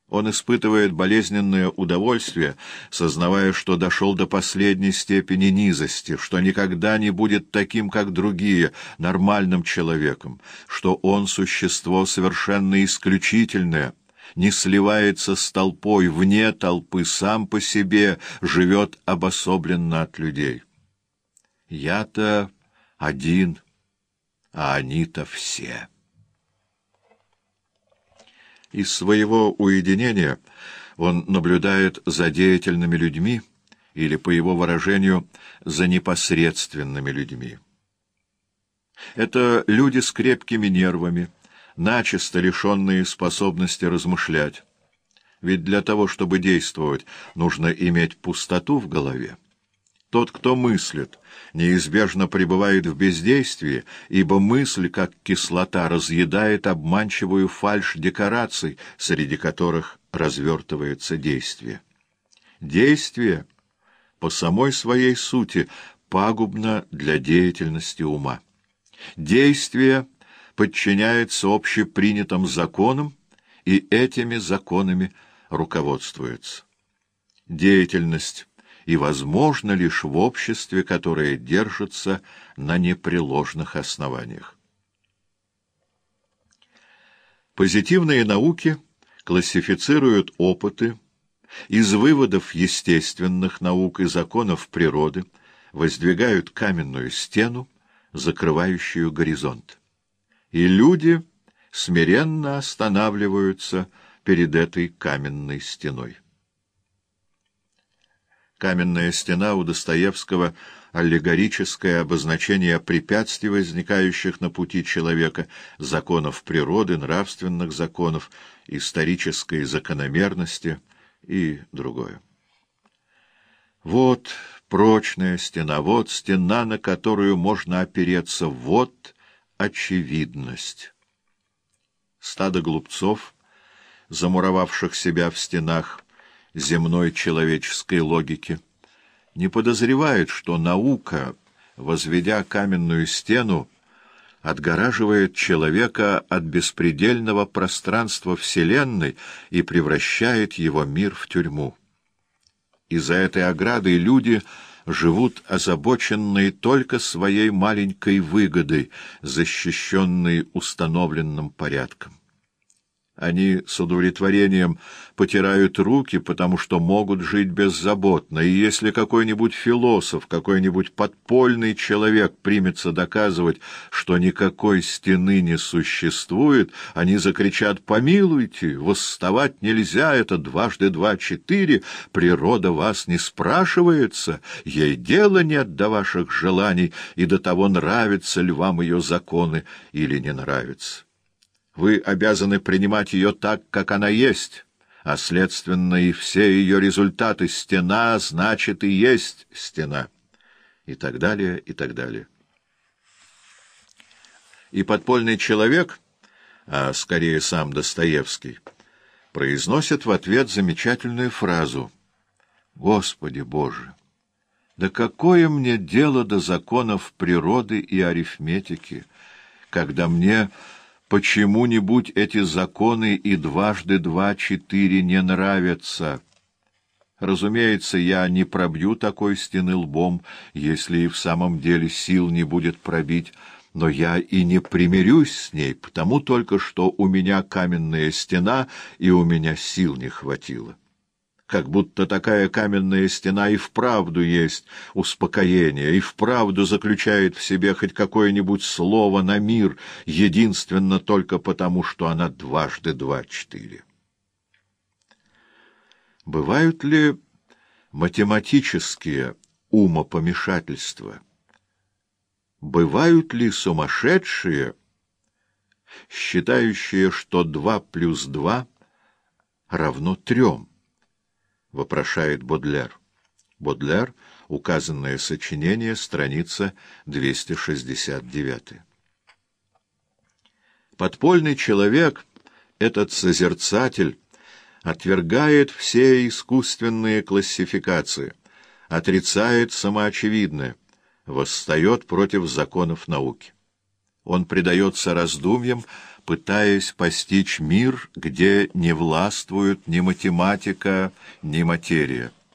Он испытывает болезненное удовольствие, сознавая, что дошел до последней степени низости, что никогда не будет таким, как другие, нормальным человеком, что он — существо совершенно исключительное, не сливается с толпой, вне толпы, сам по себе живет обособленно от людей. Я-то один, а они-то все. Из своего уединения он наблюдает за деятельными людьми или, по его выражению, за непосредственными людьми. Это люди с крепкими нервами, начисто лишенные способности размышлять. Ведь для того, чтобы действовать, нужно иметь пустоту в голове. Тот, кто мыслит, неизбежно пребывает в бездействии, ибо мысль, как кислота, разъедает обманчивую фальшь декораций, среди которых развертывается действие. Действие по самой своей сути пагубно для деятельности ума. Действие подчиняется общепринятым законам и этими законами руководствуется. Деятельность и возможно лишь в обществе, которое держится на непреложных основаниях. Позитивные науки классифицируют опыты, из выводов естественных наук и законов природы воздвигают каменную стену, закрывающую горизонт. И люди смиренно останавливаются перед этой каменной стеной. Каменная стена у Достоевского — аллегорическое обозначение препятствий, возникающих на пути человека, законов природы, нравственных законов, исторической закономерности и другое. Вот прочная стена, вот стена, на которую можно опереться, вот очевидность. Стадо глупцов, замуровавших себя в стенах земной человеческой логики, не подозревает, что наука, возведя каменную стену, отгораживает человека от беспредельного пространства Вселенной и превращает его мир в тюрьму. Из-за этой ограды люди живут озабоченные только своей маленькой выгодой, защищенной установленным порядком. Они с удовлетворением потирают руки, потому что могут жить беззаботно, и если какой-нибудь философ, какой-нибудь подпольный человек примется доказывать, что никакой стены не существует, они закричат: «Помилуйте, восставать нельзя, это 2 × 2 = 4, природа вас не спрашивается, ей дела нет до ваших желаний и до того, нравятся ли вам ее законы или не нравятся. Вы обязаны принимать ее так, как она есть, а, следственно, и все ее результаты. Стена, значит, и есть стена». И так далее, и так далее. И подпольный человек, а скорее сам Достоевский, произносит в ответ замечательную фразу: «Господи Боже, да какое мне дело до законов природы и арифметики, когда мне почему-нибудь эти законы и 2 × 2 = 4 не нравятся? Разумеется, я не пробью такой стены лбом, если и в самом деле сил не будет пробить, но я и не примирюсь с ней, потому только что у меня каменная стена, и у меня сил не хватило». Как будто такая каменная стена и вправду есть успокоение, и вправду заключает в себе хоть какое-нибудь слово на мир, единственно только потому, что она 2 × 2 = 4. Бывают ли математические умопомешательства? Бывают ли сумасшедшие, считающие, что 2 + 2 = 3? Вопрошает Бодлер. Бодлер, указанное сочинение, страница 269. Подпольный человек, этот созерцатель, отвергает все искусственные классификации, отрицает самоочевидное, восстает против законов науки. Он предается раздумьям, пытаясь постичь мир, где не властвуют ни математика, ни материя.